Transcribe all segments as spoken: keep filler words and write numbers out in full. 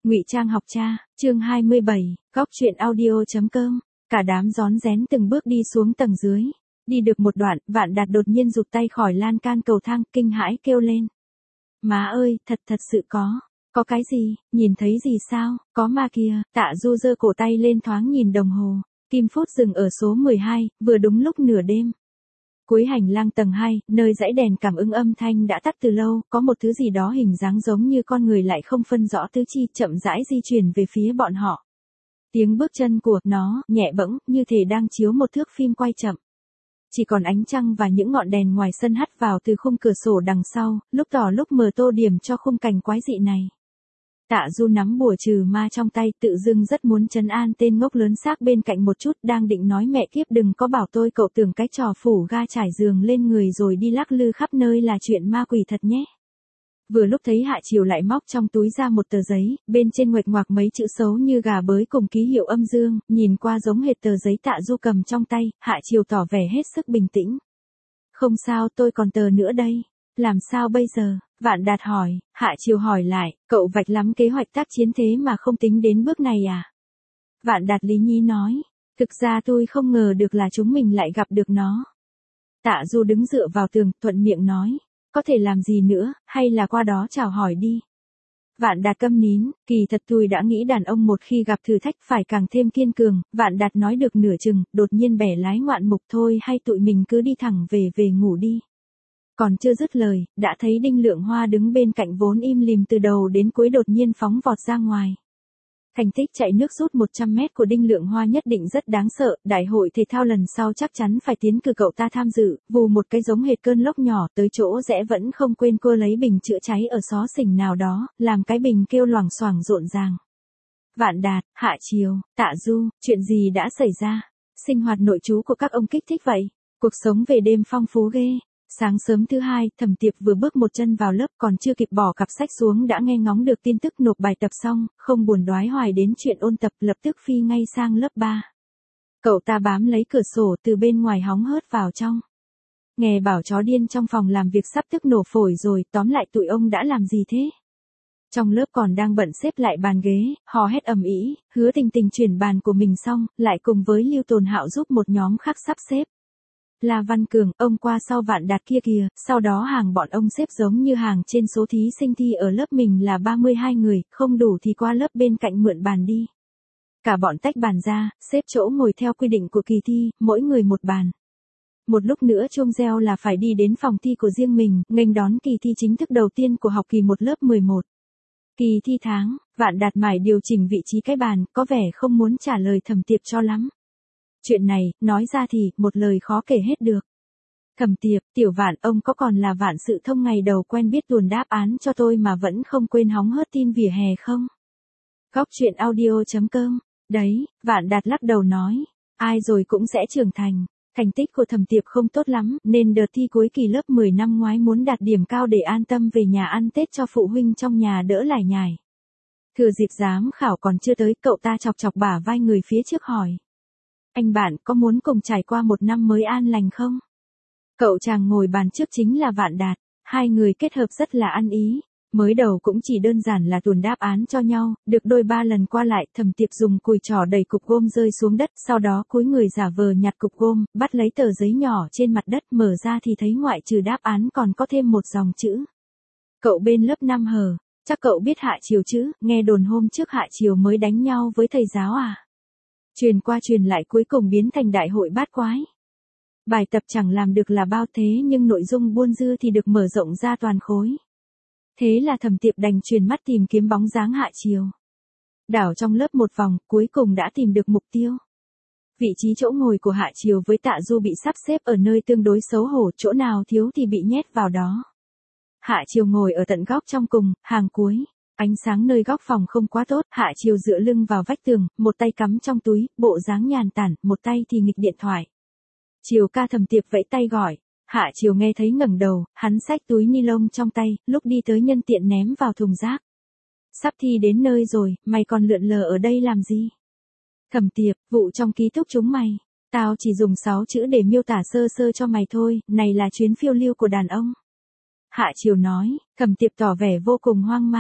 Ngụy Trang học cha, chương hai mươi bảy, góc truyện audio.com. Cả đám rón rén từng bước đi xuống tầng dưới. Đi được một đoạn, Vạn Đạt đột nhiên rụt tay khỏi lan can cầu thang, kinh hãi kêu lên. Má ơi, thật thật sự có. Có cái gì, nhìn thấy gì sao, có ma kìa. Tạ Du giơ cổ tay lên thoáng nhìn đồng hồ. Kim phút dừng ở số mười hai, vừa đúng lúc nửa đêm. Cuối hành lang tầng hai, nơi dãy đèn cảm ứng âm thanh đã tắt từ lâu, có một thứ gì đó hình dáng giống như con người lại không phân rõ tứ chi, chậm rãi di chuyển về phía bọn họ. Tiếng bước chân của nó nhẹ bẫng, như thể đang chiếu một thước phim quay chậm. Chỉ còn ánh trăng và những ngọn đèn ngoài sân hắt vào từ khung cửa sổ đằng sau, lúc tỏ lúc mờ tô điểm cho khung cảnh quái dị này. Tạ Du nắm bùa trừ ma trong tay, tự dưng rất muốn trấn an tên ngốc lớn xác bên cạnh một chút, đang định nói mẹ kiếp đừng có bảo tôi cậu tưởng cái trò phủ ga trải giường lên người rồi đi lắc lư khắp nơi là chuyện ma quỷ thật nhé. Vừa lúc thấy Hạ Triều lại móc trong túi ra một tờ giấy, bên trên nguệch ngoạc mấy chữ xấu như gà bới cùng ký hiệu âm dương, nhìn qua giống hệt tờ giấy Tạ Du cầm trong tay. Hạ Triều tỏ vẻ hết sức bình tĩnh. Không sao, tôi còn tờ nữa đây. Làm sao bây giờ? Vạn Đạt hỏi. Hạ Triều hỏi lại, cậu vạch lắm kế hoạch tác chiến thế mà không tính đến bước này à? Vạn Đạt lý nhí nói, thực ra tôi không ngờ được là chúng mình lại gặp được nó. Tạ Du đứng dựa vào tường, thuận miệng nói, có thể làm gì nữa, hay là qua đó chào hỏi đi. Vạn Đạt câm nín, kỳ thật tôi đã nghĩ đàn ông một khi gặp thử thách phải càng thêm kiên cường. Vạn Đạt nói được nửa chừng, đột nhiên bẻ lái ngoạn mục, thôi hay tụi mình cứ đi thẳng về về ngủ đi. Còn chưa dứt lời, đã thấy Đinh Lượng Hoa đứng bên cạnh vốn im lìm từ đầu đến cuối đột nhiên phóng vọt ra ngoài. Thành tích chạy nước rút một trăm mét của Đinh Lượng Hoa nhất định rất đáng sợ, đại hội thể thao lần sau chắc chắn phải tiến cử cậu ta tham dự. Vù một cái giống hệt cơn lốc nhỏ tới chỗ rẽ vẫn không quên cô lấy bình chữa cháy ở xó xỉnh nào đó, làm cái bình kêu loảng xoảng rộn ràng. Vạn Đạt, Hạ Triều, Tạ Du, chuyện gì đã xảy ra? Sinh hoạt nội trú của các ông kích thích vậy? Cuộc sống về đêm phong phú ghê. Sáng sớm thứ hai, Thẩm Tiệp vừa bước một chân vào lớp, còn chưa kịp bỏ cặp sách xuống đã nghe ngóng được tin tức nộp bài tập xong, không buồn đoái hoài đến chuyện ôn tập, lập tức phi ngay sang lớp ba. Cậu ta bám lấy cửa sổ từ bên ngoài hóng hớt vào trong. Nghe bảo chó điên trong phòng làm việc sắp tức nổ phổi rồi, tóm lại tụi ông đã làm gì thế? Trong lớp còn đang bận xếp lại bàn ghế, hò hét ầm ĩ, Hứa Tình Tình chuyển bàn của mình xong, lại cùng với Lưu Tồn Hạo giúp một nhóm khác sắp xếp. La Văn Cường, ông qua sau Vạn Đạt kia kìa, sau đó hàng bọn ông xếp giống như hàng trên số thí sinh thi ở lớp mình là ba mươi hai người, không đủ thì qua lớp bên cạnh mượn bàn đi. Cả bọn tách bàn ra, xếp chỗ ngồi theo quy định của kỳ thi, mỗi người một bàn. Một lúc nữa chuông reo là phải đi đến phòng thi của riêng mình, nghênh đón kỳ thi chính thức đầu tiên của học kỳ một lớp mười một. Kỳ thi tháng, Vạn Đạt mải điều chỉnh vị trí cái bàn, có vẻ không muốn trả lời Thẩm Tiệp cho lắm. Chuyện này, nói ra thì, một lời khó kể hết được. Thẩm Tiệp, tiểu Vạn, ông có còn là Vạn Sự Thông ngày đầu quen biết tuồn đáp án cho tôi mà vẫn không quên hóng hớt tin vỉa hè không? Góc truyện audio.com. Đấy, Vạn Đạt lắc đầu nói, ai rồi cũng sẽ trưởng thành. Thành tích của Thẩm Tiệp không tốt lắm, nên đợt thi cuối kỳ lớp mười năm ngoái muốn đạt điểm cao để an tâm về nhà ăn Tết cho phụ huynh trong nhà đỡ lải nhải. Thừa dịp giám khảo còn chưa tới, cậu ta chọc chọc bả vai người phía trước hỏi. Anh bạn có muốn cùng trải qua một năm mới an lành không? Cậu chàng ngồi bàn trước chính là Vạn Đạt, hai người kết hợp rất là ăn ý. Mới đầu cũng chỉ đơn giản là tuồn đáp án cho nhau, được đôi ba lần qua lại, Thẩm Tiệp dùng cùi trỏ đẩy cục gôm rơi xuống đất, sau đó cúi người giả vờ nhặt cục gôm, bắt lấy tờ giấy nhỏ trên mặt đất, mở ra thì thấy ngoại trừ đáp án còn có thêm một dòng chữ. Cậu bên lớp năm hờ, chắc cậu biết Hạ Triều chứ, nghe đồn hôm trước Hạ Triều mới đánh nhau với thầy giáo à? Truyền qua truyền lại cuối cùng biến thành đại hội bát quái. Bài tập chẳng làm được là bao, thế nhưng nội dung buôn dưa thì được mở rộng ra toàn khối. Thế là Thẩm Tiệp đành truyền mắt tìm kiếm bóng dáng Hạ Triều. Đảo trong lớp một vòng, cuối cùng đã tìm được mục tiêu. Vị trí chỗ ngồi của Hạ Triều với Tạ Du bị sắp xếp ở nơi tương đối xấu hổ, chỗ nào thiếu thì bị nhét vào đó. Hạ Triều ngồi ở tận góc trong cùng, hàng cuối. Ánh sáng nơi góc phòng không quá tốt, Hạ Triều dựa lưng vào vách tường, một tay cắm trong túi, bộ dáng nhàn tản, một tay thì nghịch điện thoại. Triều ca, Thẩm Tiệp vẫy tay gọi. Hạ Triều nghe thấy ngẩng đầu, hắn xách túi ni lông trong tay, lúc đi tới nhân tiện ném vào thùng rác. Sắp thi đến nơi rồi, mày còn lượn lờ ở đây làm gì? Thẩm Tiệp, vụ trong ký túc chúng mày. Tao chỉ dùng sáu chữ để miêu tả sơ sơ cho mày thôi, này là chuyến phiêu lưu của đàn ông. Hạ Triều nói, Thẩm Tiệp tỏ vẻ vô cùng hoang mang.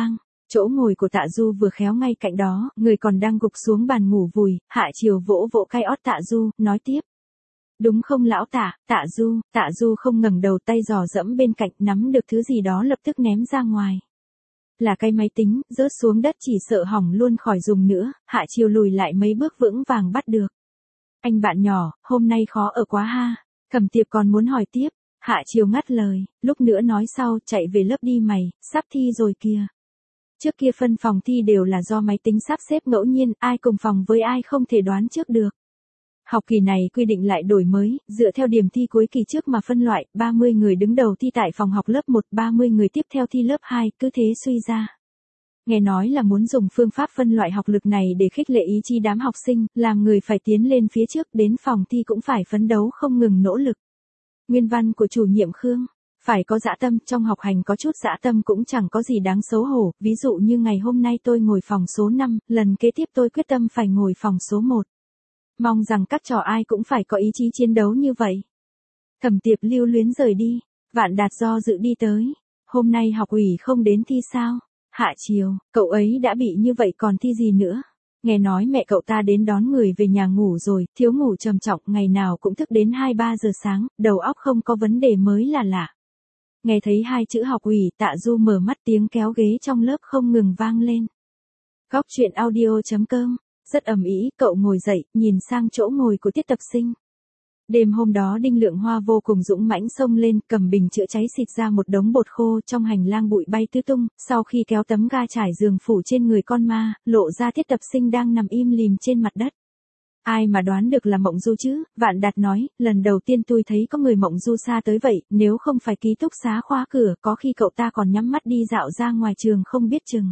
Chỗ ngồi của Tạ Du vừa khéo ngay cạnh đó, người còn đang gục xuống bàn ngủ vùi, Hạ Chiều vỗ vỗ cái ót Tạ Du, nói tiếp. Đúng không lão Tạ, Tạ Du, Tạ Du không ngẩng đầu, tay giò dẫm bên cạnh, nắm được thứ gì đó lập tức ném ra ngoài. Là cái máy tính, rớt xuống đất chỉ sợ hỏng luôn khỏi dùng nữa, Hạ Chiều lùi lại mấy bước vững vàng bắt được. Anh bạn nhỏ, hôm nay khó ở quá ha. Thẩm Tiệp còn muốn hỏi tiếp, Hạ Chiều ngắt lời, lúc nữa nói sau, chạy về lớp đi mày, sắp thi rồi kìa. Trước kia phân phòng thi đều là do máy tính sắp xếp ngẫu nhiên, ai cùng phòng với ai không thể đoán trước được. Học kỳ này quy định lại đổi mới, dựa theo điểm thi cuối kỳ trước mà phân loại, ba mươi người đứng đầu thi tại phòng học lớp một, ba mươi người tiếp theo thi lớp hai, cứ thế suy ra. Nghe nói là muốn dùng phương pháp phân loại học lực này để khích lệ ý chí đám học sinh, làm người phải tiến lên phía trước, đến phòng thi cũng phải phấn đấu không ngừng nỗ lực. Nguyên văn của chủ nhiệm Khương. Phải có dã tâm, trong học hành có chút dã tâm cũng chẳng có gì đáng xấu hổ, ví dụ như ngày hôm nay tôi ngồi phòng số năm, lần kế tiếp tôi quyết tâm phải ngồi phòng số một. Mong rằng các trò ai cũng phải có ý chí chiến đấu như vậy. Thẩm Tiệp lưu luyến rời đi, Vạn Đạt do dự đi tới. Hôm nay học ủy không đến thi sao? Hạ Chiều, cậu ấy đã bị như vậy còn thi gì nữa? Nghe nói mẹ cậu ta đến đón người về nhà ngủ rồi, thiếu ngủ trầm trọng, ngày nào cũng thức đến hai ba giờ sáng, đầu óc không có vấn đề mới là lạ. Nghe thấy hai chữ học ủy, Tạ Du mở mắt, tiếng kéo ghế trong lớp không ngừng vang lên. Góc truyện audio chấm com, rất ầm ĩ, cậu ngồi dậy, nhìn sang chỗ ngồi của tiết tập sinh. Đêm hôm đó Đinh Lượng Hoa vô cùng dũng mãnh xông lên, cầm bình chữa cháy xịt ra một đống bột khô, trong hành lang bụi bay tứ tung, sau khi kéo tấm ga trải giường phủ trên người con ma, lộ ra tiết tập sinh đang nằm im lìm trên mặt đất. Ai mà đoán được là Mộng Du chứ, Vạn Đạt nói, lần đầu tiên tôi thấy có người Mộng Du xa tới vậy, nếu không phải ký túc xá khóa cửa, có khi cậu ta còn nhắm mắt đi dạo ra ngoài trường không biết chừng.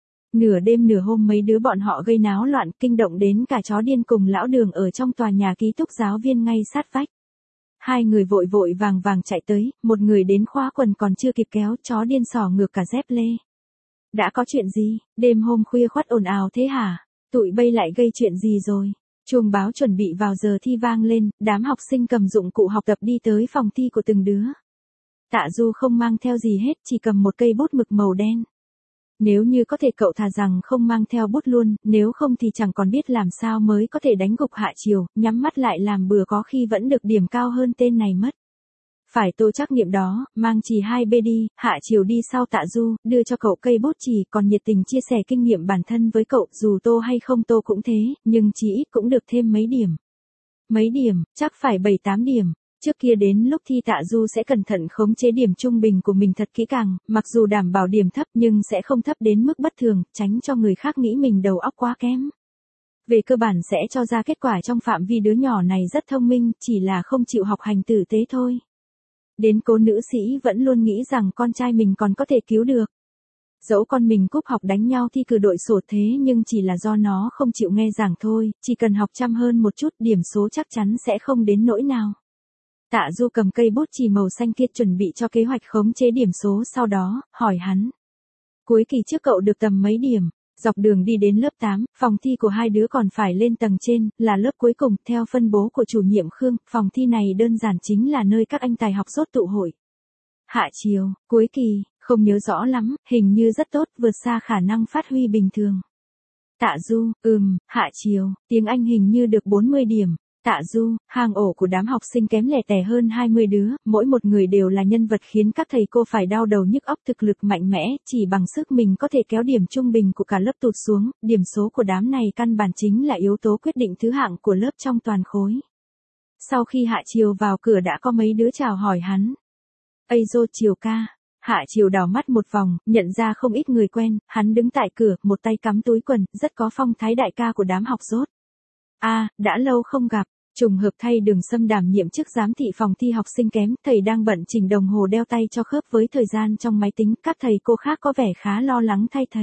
Nửa đêm nửa hôm mấy đứa bọn họ gây náo loạn, kinh động đến cả chó điên cùng lão Đường ở trong tòa nhà ký túc giáo viên ngay sát vách. Hai người vội vội vàng vàng chạy tới, một người đến khóa quần còn chưa kịp kéo, chó điên xỏ ngược cả dép lê. Đã có chuyện gì, đêm hôm khuya khoắt ồn ào thế hả? Tụi bay lại gây chuyện gì rồi? Chuông báo chuẩn bị vào giờ thi vang lên, đám học sinh cầm dụng cụ học tập đi tới phòng thi của từng đứa. Tạ Du không mang theo gì hết, chỉ cầm một cây bút mực màu đen. Nếu như có thể cậu thà rằng không mang theo bút luôn, nếu không thì chẳng còn biết làm sao mới có thể đánh gục Hạ Chiều, nhắm mắt lại làm bừa có khi vẫn được điểm cao hơn tên này mất. Phải tô trắc nghiệm đó, mang chì hai bê đi, Hạ Chiều đi sau Tạ Du, đưa cho cậu cây bút chì, còn nhiệt tình chia sẻ kinh nghiệm bản thân với cậu, dù tô hay không tô cũng thế, nhưng chỉ ít cũng được thêm mấy điểm. Mấy điểm, chắc phải bảy tám điểm. Trước kia đến lúc thi Tạ Du sẽ cẩn thận khống chế điểm trung bình của mình thật kỹ càng, mặc dù đảm bảo điểm thấp nhưng sẽ không thấp đến mức bất thường, tránh cho người khác nghĩ mình đầu óc quá kém. Về cơ bản sẽ cho ra kết quả trong phạm vi đứa nhỏ này rất thông minh, chỉ là không chịu học hành tử tế thôi. Đến cô nữ sĩ vẫn luôn nghĩ rằng con trai mình còn có thể cứu được. Dẫu con mình cúp học đánh nhau thi cử đội sổ thế nhưng chỉ là do nó không chịu nghe giảng thôi, chỉ cần học chăm hơn một chút điểm số chắc chắn sẽ không đến nỗi nào. Tạ Du cầm cây bút chì màu xanh kia chuẩn bị cho kế hoạch khống chế điểm số, sau đó, hỏi hắn. Cuối kỳ trước cậu được tầm mấy điểm? Dọc đường đi đến lớp tám, phòng thi của hai đứa còn phải lên tầng trên, là lớp cuối cùng, theo phân bố của chủ nhiệm Khương, phòng thi này đơn giản chính là nơi các anh tài học dốt tụ hội. Hạ Chiều, cuối kỳ, không nhớ rõ lắm, hình như rất tốt, vượt xa khả năng phát huy bình thường. Tạ Du, ừm, Hạ Chiều, tiếng Anh hình như được bốn mươi điểm. Tạ Du, hang ổ của đám học sinh kém lẻ tẻ hơn hai mươi đứa, mỗi một người đều là nhân vật khiến các thầy cô phải đau đầu nhức óc, thực lực mạnh mẽ, chỉ bằng sức mình có thể kéo điểm trung bình của cả lớp tụt xuống, điểm số của đám này căn bản chính là yếu tố quyết định thứ hạng của lớp trong toàn khối. Sau khi Hạ Chiều vào cửa đã có mấy đứa chào hỏi hắn. Ây dô Chiều ca. Hạ Chiều đảo mắt một vòng, nhận ra không ít người quen, hắn đứng tại cửa, một tay cắm túi quần, rất có phong thái đại ca của đám học dốt. A, à, đã lâu không gặp, trùng hợp thay Đường Sâm đảm nhiệm chức giám thị phòng thi học sinh kém, thầy đang bận chỉnh đồng hồ đeo tay cho khớp với thời gian trong máy tính, các thầy cô khác có vẻ khá lo lắng thay thầy.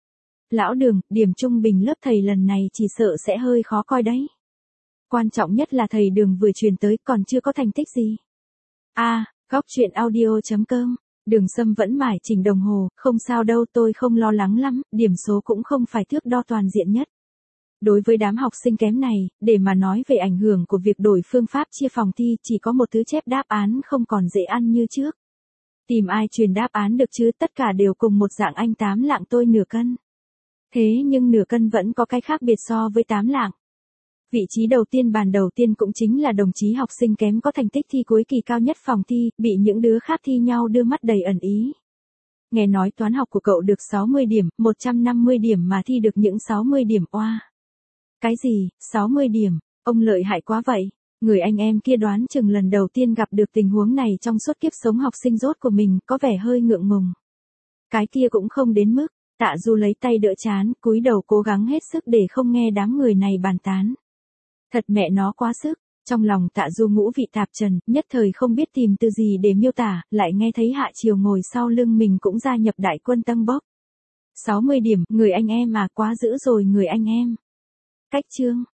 Lão Đường, điểm trung bình lớp thầy lần này chỉ sợ sẽ hơi khó coi đấy. Quan trọng nhất là thầy Đường vừa truyền tới còn chưa có thành tích gì. A, à, góc truyện audio chấm com, Đường Sâm vẫn mải chỉnh đồng hồ, không sao đâu, tôi không lo lắng lắm, điểm số cũng không phải thước đo toàn diện nhất. Đối với đám học sinh kém này, để mà nói về ảnh hưởng của việc đổi phương pháp chia phòng thi, chỉ có một thứ chép đáp án không còn dễ ăn như trước. Tìm ai truyền đáp án được chứ, tất cả đều cùng một dạng anh tám lạng tôi nửa cân. Thế nhưng nửa cân vẫn có cái khác biệt so với tám lạng. Vị trí đầu tiên bàn đầu tiên cũng chính là đồng chí học sinh kém có thành tích thi cuối kỳ cao nhất phòng thi, bị những đứa khác thi nhau đưa mắt đầy ẩn ý. Nghe nói toán học của cậu được sáu mươi điểm, một trăm năm mươi điểm mà thi được những sáu mươi điểm oa. Cái gì, sáu mươi điểm, ông lợi hại quá vậy. Người anh em kia đoán chừng lần đầu tiên gặp được tình huống này trong suốt kiếp sống học sinh rốt của mình, có vẻ hơi ngượng ngùng. Cái kia cũng không đến mức, Tạ Du lấy tay đỡ chán, cúi đầu cố gắng hết sức để không nghe đám người này bàn tán. Thật mẹ nó quá sức, trong lòng Tạ Du ngũ vị tạp trần, nhất thời không biết tìm từ gì để miêu tả, lại nghe thấy Hạ Triều ngồi sau lưng mình cũng gia nhập đại quân tăng bốc. sáu mươi điểm, người anh em à, quá dữ rồi người anh em. Cách chương